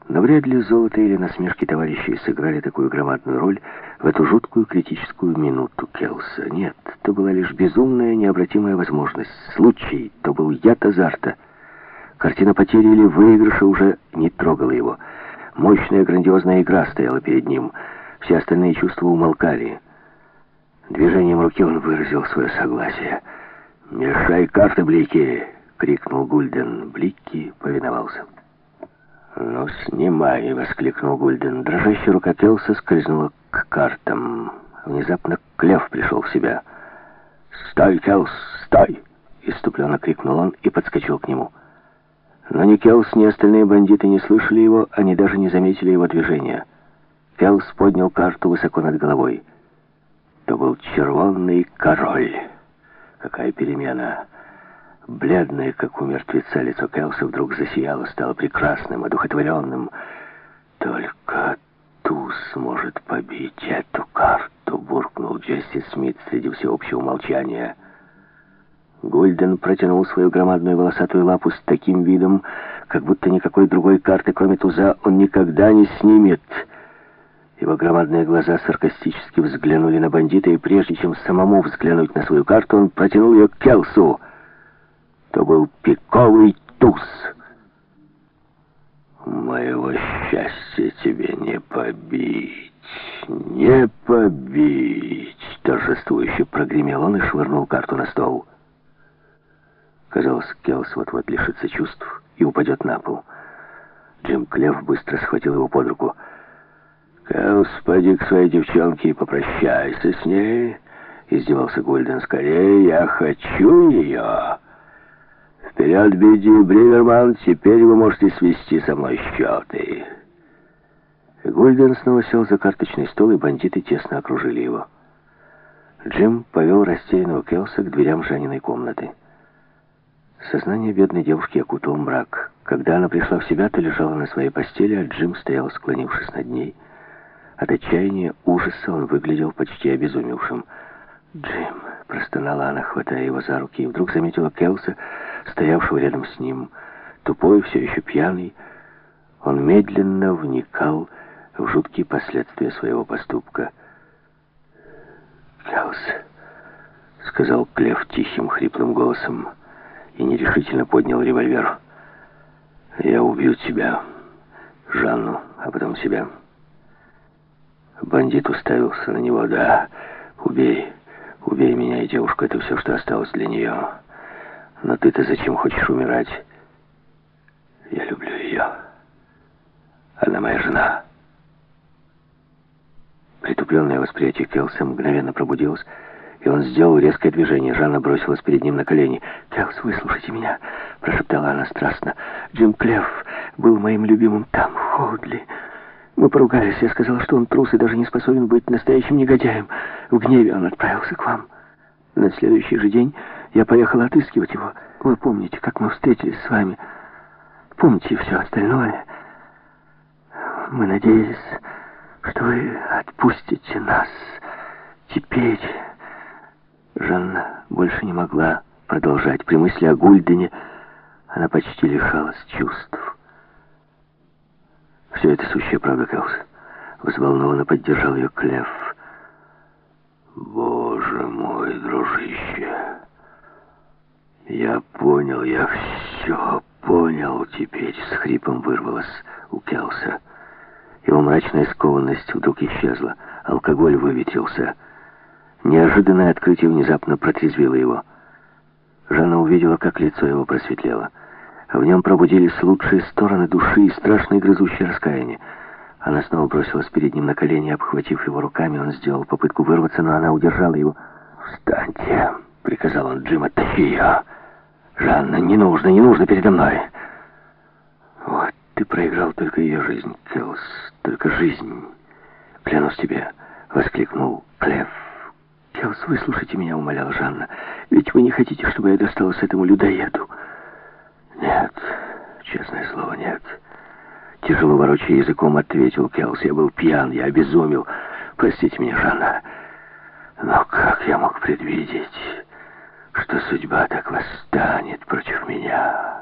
Но вряд ли золото или насмешки товарищей сыграли такую громадную роль в эту жуткую критическую минуту Келса. Нет, то была лишь безумная, необратимая возможность. Случай, то был яд азарта. Картина потери или выигрыша уже не трогала его. Мощная, грандиозная игра стояла перед ним. Все остальные чувства умолкали. Движением руки он выразил свое согласие. «Мешай карты, Блики!» — крикнул Гульден. Блики повиновался. «Ну, снимай!» — воскликнул Гульден. Дрожащая рука Келса скользнула к картам. Внезапно Клев пришел в себя. «Стой, Келс, стой!» — исступленно крикнул он и подскочил к нему. Но ни Келс, ни остальные бандиты не слышали его, они даже не заметили его движения. Келс поднял карту высоко над головой. То был червонный король. Какая перемена! Бледное, как у мертвеца, лицо Келса вдруг засияло, стало прекрасным, одухотворенным. «Только туз может побить эту карту», — буркнул Джесси Смит среди всеобщего молчания. Гульден протянул свою громадную волосатую лапу с таким видом, как будто никакой другой карты, кроме туза, он никогда не снимет. Его громадные глаза саркастически взглянули на бандита, и прежде чем самому взглянуть на свою карту, он протянул ее к Келсу. То был пиковый туз. «Моего счастья тебе не побить, не побить!» Торжествующе прогремел он и швырнул карту на стол. Казалось, Келс вот-вот лишится чувств и упадет на пол. Джим Клев быстро схватил его под руку. «Келс, поди к своей девчонке и попрощайся с ней», — издевался Гульден. «Скорее, я хочу ее. Вперед, Бидди, Бриверман, теперь вы можете свести со мной счеты». Гульден снова сел за карточный стол, и бандиты тесно окружили его. Джим повел растерянного Келса к дверям Жаниной комнаты. Сознание бедной девушки окутал мрак. Когда она пришла в себя, то лежала на своей постели, а Джим стоял, склонившись над ней. От отчаяния, ужаса он выглядел почти обезумевшим. «Джим!» — простонала она, хватая его за руки, и вдруг заметила Келса, стоявшего рядом с ним, тупой, все еще пьяный. Он медленно вникал в жуткие последствия своего поступка. «Келс!» — сказал Клев тихим, хриплым голосом и нерешительно поднял револьвер. «Я убью тебя, Жанну, а потом себя». Бандит уставился на него. «Да, убей. Убей меня и девушку. Это все, что осталось для нее. Но ты-то зачем хочешь умирать? Я люблю ее. Она моя жена». Притупленное восприятие Келса мгновенно пробудилось, и он сделал резкое движение. Жанна бросилась перед ним на колени. «Келс, выслушайте меня», — прошептала она страстно. «Джим Клев был моим любимым там, в Хоудли. Мы поругались, я сказала, что он трус и даже не способен быть настоящим негодяем. В гневе он отправился к вам. На следующий же день я поехала отыскивать его. Вы помните, как мы встретились с вами? Помните все остальное? Мы надеялись, что вы отпустите нас. Теперь...» Жанна больше не могла продолжать. При мысли о Гульдене она почти лишалась чувств. «Все это сущая правда, Келс», — взволнованно поддержал ее Клев. «Боже мой, дружище, я понял, я все понял теперь», — с хрипом вырвалось у Келса. Его мрачная скованность вдруг исчезла, алкоголь выветрился. Неожиданное открытие внезапно протрезвило его. Жанна увидела, как лицо его просветлело. В нем пробудились лучшие стороны души и страшное грызущее раскаяние. Она снова бросилась перед ним на колени, обхватив его руками. Он сделал попытку вырваться, но она удержала его. «Встаньте!» — приказал он Джима. «Тащи ее!» «Жанна, не нужно передо мной!» «Вот ты проиграл только ее жизнь, Келс, только жизнь. Клянусь тебе!» — воскликнул Клев. «Келс, выслушайте меня», — умоляла Жанна. «Ведь вы не хотите, чтобы я досталась этому людоеду». «Нет, честное слово, нет». Тяжело ворочая языком, ответил Келс. «Я был пьян, я обезумел. Простите меня, Жанна. Но как я мог предвидеть, что судьба так восстанет против меня?»